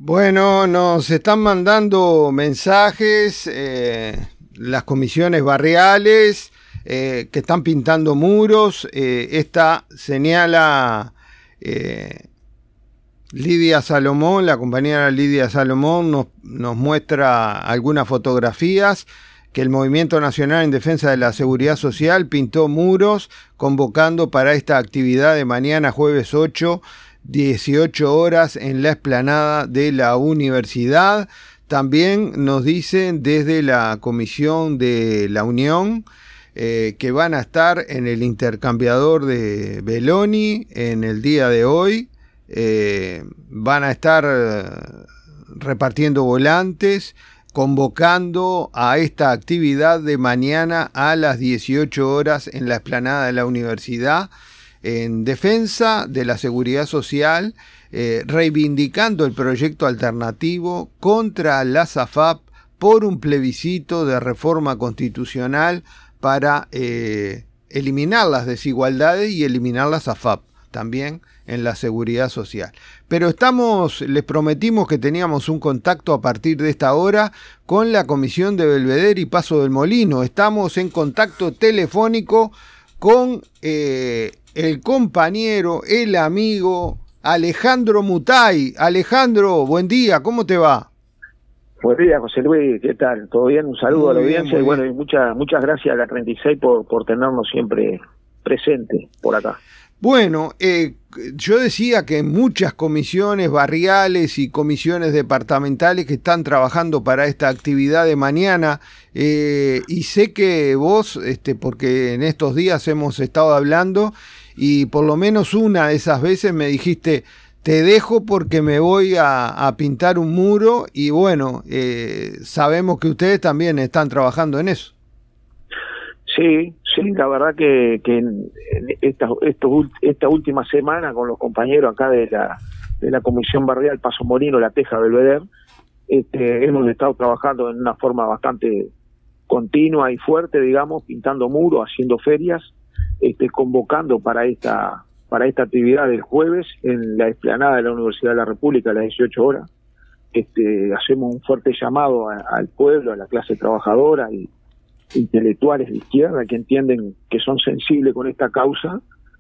Bueno, nos están mandando mensajes las comisiones barriales que están pintando muros. Esta señala Lidia Salomón, la compañera Lidia Salomón nos muestra algunas fotografías que el Movimiento Nacional en Defensa de la Seguridad Social pintó muros convocando para esta actividad de mañana jueves 8, 18 horas en la explanada de la universidad. También nos dicen desde la Comisión de la Unión que van a estar en el intercambiador de Beloni en el día de hoy. Van a estar repartiendo volantes, convocando a esta actividad de mañana a las 18 horas en la explanada de la universidad, en defensa de la seguridad social, reivindicando el proyecto alternativo contra la SAFAP por un plebiscito de reforma constitucional para eliminar las desigualdades y eliminar la SAFAP también en la seguridad social. Pero les prometimos que teníamos un contacto a partir de esta hora con la Comisión de Belvedere y Paso del Molino. Estamos en contacto telefónico con el compañero, el amigo Alejandro Mutay. Alejandro, buen día, ¿cómo te va? Buen día, José Luis, ¿qué tal? ¿Todo bien? Un saludo a la audiencia y bueno, y muchas gracias a la 36 por tenernos siempre presente por acá. Bueno, yo decía que muchas comisiones barriales y comisiones departamentales que están trabajando para esta actividad de mañana, y sé que vos, porque en estos días hemos estado hablando y por lo menos una de esas veces me dijiste, te dejo porque me voy a pintar un muro, y bueno, sabemos que ustedes también están trabajando en eso. Sí, la verdad que en esta última semana con los compañeros acá de la Comisión Barrial Paso Molino, La Teja, Belvedere, hemos estado trabajando en una forma bastante continua y fuerte, digamos, pintando muros, haciendo ferias, convocando para esta actividad del jueves en la explanada de la Universidad de la República a las 18 horas. Hacemos un fuerte llamado al pueblo, a la clase trabajadora y intelectuales de izquierda que entienden que son sensibles con esta causa,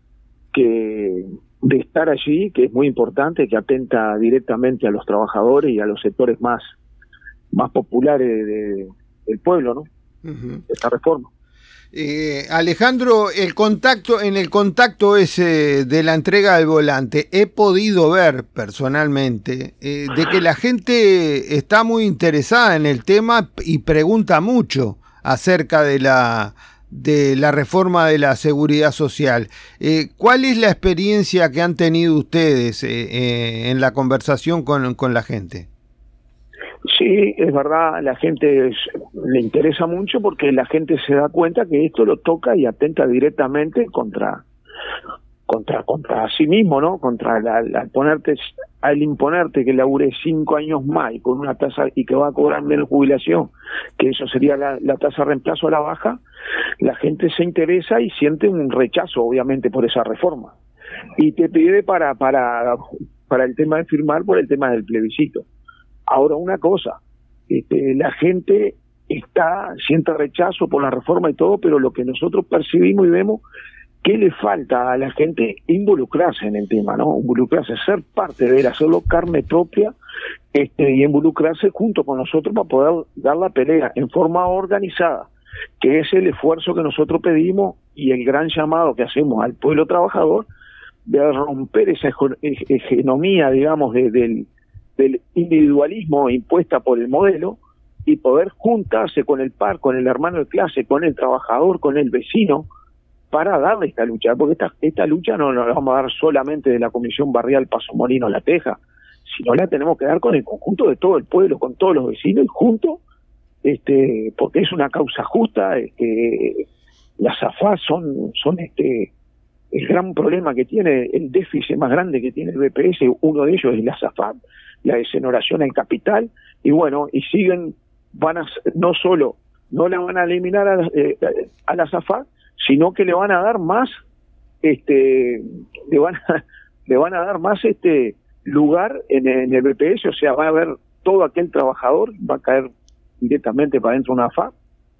que de estar allí, que es muy importante, que atenta directamente a los trabajadores y a los sectores más populares del pueblo, ¿no? Uh-huh. Esta reforma. Alejandro, en el contacto ese de la entrega del volante, he podido ver personalmente de que la gente está muy interesada en el tema y pregunta mucho acerca de la reforma de la seguridad social. ¿Cuál es la experiencia que han tenido ustedes en la conversación con la gente? Sí, es verdad, la gente le interesa mucho porque la gente se da cuenta que esto lo toca y atenta directamente contra sí mismo, ¿no? Contra al imponerte que labure 5 años más y con una tasa y que va a cobrar menos jubilación, que eso sería la tasa de reemplazo a la baja, la gente se interesa y siente un rechazo, obviamente, por esa reforma. Y te pide para el tema de firmar por el tema del plebiscito. Ahora, una cosa, la gente siente rechazo por la reforma y todo, pero lo que nosotros percibimos y vemos, ¿qué le falta a la gente? Involucrarse en el tema, ¿no? Involucrarse, ser parte de él, hacerlo carne propia, y involucrarse junto con nosotros para poder dar la pelea en forma organizada, que es el esfuerzo que nosotros pedimos y el gran llamado que hacemos al pueblo trabajador de romper esa hegemonía, digamos, del individualismo impuesta por el modelo y poder juntarse con el par, con el hermano de clase, con el trabajador, con el vecino, para darle esta lucha, porque esta lucha no la vamos a dar solamente de la Comisión Barrial Paso Molino La Teja, sino la tenemos que dar con el conjunto de todo el pueblo, con todos los vecinos y juntos, porque es una causa justa. Las AFA son el gran problema que tiene, el déficit más grande que tiene el BPS, uno de ellos es la SAFAP, la desoneración al capital, y bueno, y siguen, no solo no la van a eliminar a la SAFAP, sino que le van a dar más, le van a dar más lugar en el BPS, o sea, va a haber todo aquel trabajador, va a caer directamente para dentro de una FAP,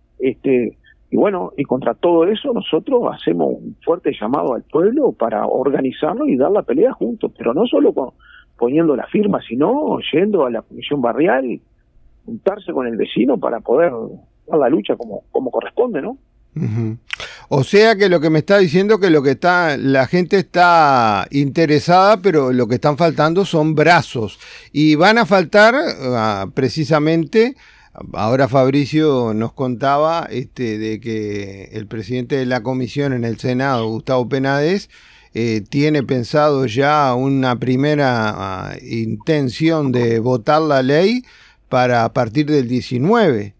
y bueno, y contra todo eso nosotros hacemos un fuerte llamado al pueblo para organizarnos y dar la pelea juntos, pero no solo poniendo la firma, sino yendo a la comisión barrial, juntarse con el vecino para poder dar la lucha como corresponde, ¿no? Uh-huh. O sea que lo que me está diciendo que la gente está interesada, pero lo que están faltando son brazos, y van a faltar precisamente. Ahora Fabricio nos contaba de que el presidente de la comisión en el Senado, Gustavo Penades, tiene pensado ya una primera intención de votar la ley para a partir del 19,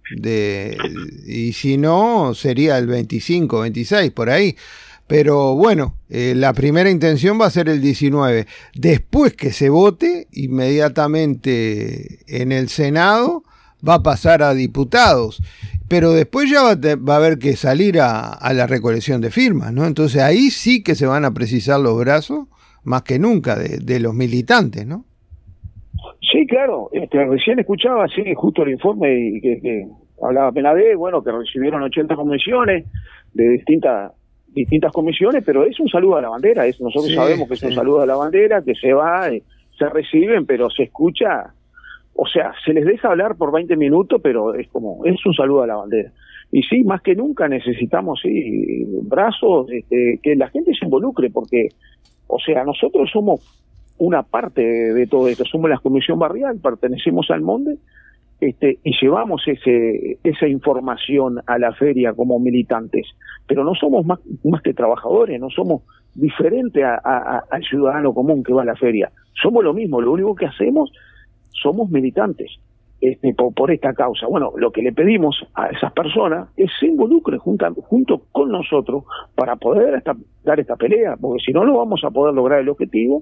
y si no, sería el 25, 26, por ahí. Pero bueno, la primera intención va a ser el 19. Después que se vote, inmediatamente en el Senado, va a pasar a diputados. Pero después ya va a haber que salir a la recolección de firmas, ¿no? Entonces ahí sí que se van a precisar los brazos, más que nunca, de los militantes, ¿no? Sí, claro. Recién escuchaba, sí, justo el informe que hablaba Penades, bueno, que recibieron 80 comisiones de distintas comisiones, pero es un saludo a la bandera. Nosotros sabemos que es un saludo a la bandera, que se va, se reciben, pero se escucha. O sea, se les deja hablar por 20 minutos, pero es un saludo a la bandera. Y sí, más que nunca necesitamos, brazos, que la gente se involucre, porque, o sea, nosotros somos una parte de todo esto, somos la comisión barrial, pertenecemos al Monde, y llevamos esa información a la feria como militantes, pero no somos más que trabajadores, no somos diferentes al ciudadano común que va a la feria. Somos lo mismo, lo único que hacemos somos militantes por esta causa. Bueno, lo que le pedimos a esas personas es se involucren junto con nosotros para poder dar esta pelea, porque si no, no vamos a poder lograr el objetivo.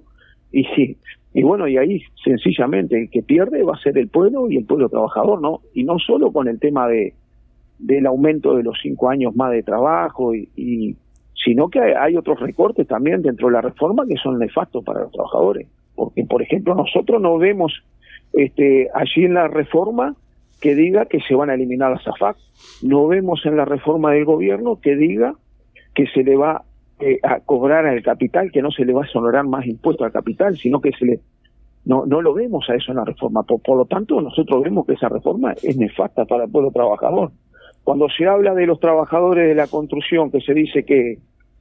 Y bueno, y ahí sencillamente el que pierde va a ser el pueblo y el pueblo trabajador, ¿no? Y no solo con el tema del aumento de los 5 años más de trabajo, sino que hay otros recortes también dentro de la reforma que son nefastos para los trabajadores. Porque, por ejemplo, nosotros no vemos allí en la reforma que diga que se van a eliminar las AFAC, no vemos en la reforma del gobierno que diga que se le va a cobrar al capital, que no se le va a exonerar más impuestos al capital, sino que no lo vemos a eso en la reforma. Por lo tanto, nosotros vemos que esa reforma es nefasta para el pueblo trabajador. Cuando se habla de los trabajadores de la construcción, que se dice que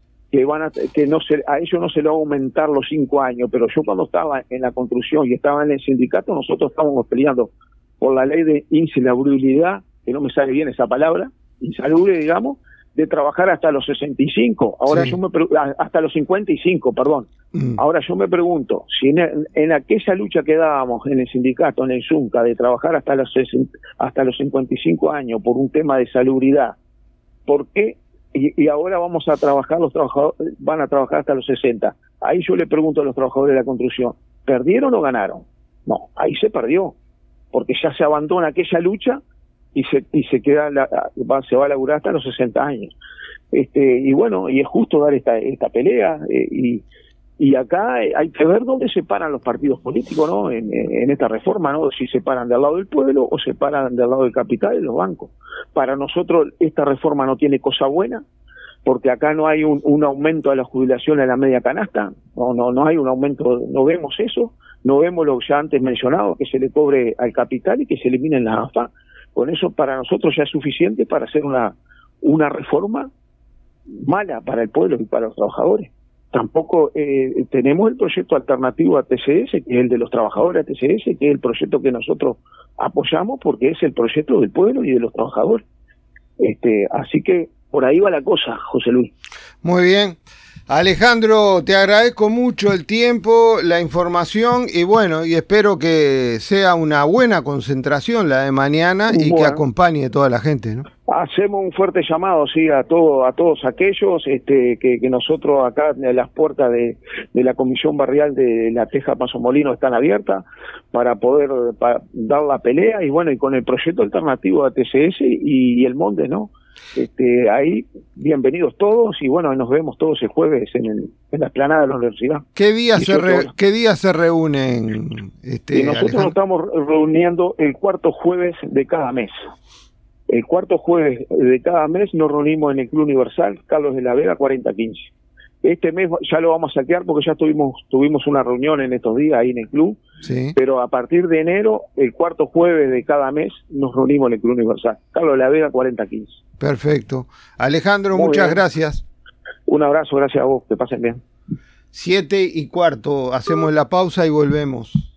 a ellos no se le va a aumentar los 5 años, pero yo cuando estaba en la construcción y estaba en el sindicato, nosotros estábamos peleando por la ley de insalubridad, que no me sale bien esa palabra, insalubre, digamos, de trabajar hasta los 65, ahora sí. Hasta los 55, perdón. Ahora yo me pregunto, si en aquella lucha que dábamos en el sindicato, en el Zunca, de trabajar hasta los 55 años por un tema de salubridad, ¿por qué? Y ahora vamos a trabajar, los trabajadores van a trabajar hasta los 60. Ahí yo le pregunto a los trabajadores de la construcción, ¿perdieron o ganaron? No, ahí se perdió, porque ya se abandona aquella lucha y se va a laburar hasta los 60 años. Y bueno, y es justo dar esta pelea, y acá hay que ver dónde se paran los partidos políticos, ¿no? En esta reforma, ¿no? Si se paran del lado del pueblo o se paran del lado del capital y los bancos. Para nosotros esta reforma no tiene cosa buena, porque acá no hay un aumento de la jubilación en la media canasta, no hay un aumento, no vemos eso, no vemos lo ya antes mencionado, que se le cobre al capital y que se eliminen las AFA. Con eso para nosotros ya es suficiente para hacer una reforma mala para el pueblo y para los trabajadores. Tampoco tenemos el proyecto alternativo a TCS, que es el de los trabajadores a TCS, que es el proyecto que nosotros apoyamos porque es el proyecto del pueblo y de los trabajadores. Así que por ahí va la cosa, José Luis. Muy bien. Alejandro, te agradezco mucho el tiempo, la información y bueno, y espero que sea una buena concentración la de mañana y que acompañe a toda la gente, ¿no? Hacemos un fuerte llamado, sí, a todos aquellos que nosotros acá en las puertas de la Comisión Barrial de La Teja Paso Molino están abiertas para poder dar la pelea y bueno, y con el proyecto alternativo a TCS y el Monde, ¿no? Ahí, bienvenidos todos y bueno, nos vemos todos el jueves en en la explanada de la universidad. ¿Qué día se reúnen? Y nosotros nos estamos reuniendo el cuarto jueves de cada mes. El cuarto jueves de cada mes nos reunimos en el Club Universal, Carlos de la Vega, 4015. Este mes ya lo vamos a saquear porque ya tuvimos una reunión en estos días ahí en el club, sí. Pero a partir de enero, el cuarto jueves de cada mes, nos reunimos en el Club Universal, Carlos de la Vega, 4015. Perfecto. Alejandro, muchas gracias. Un abrazo, gracias a vos, que pasen bien. 7:15, hacemos la pausa y volvemos.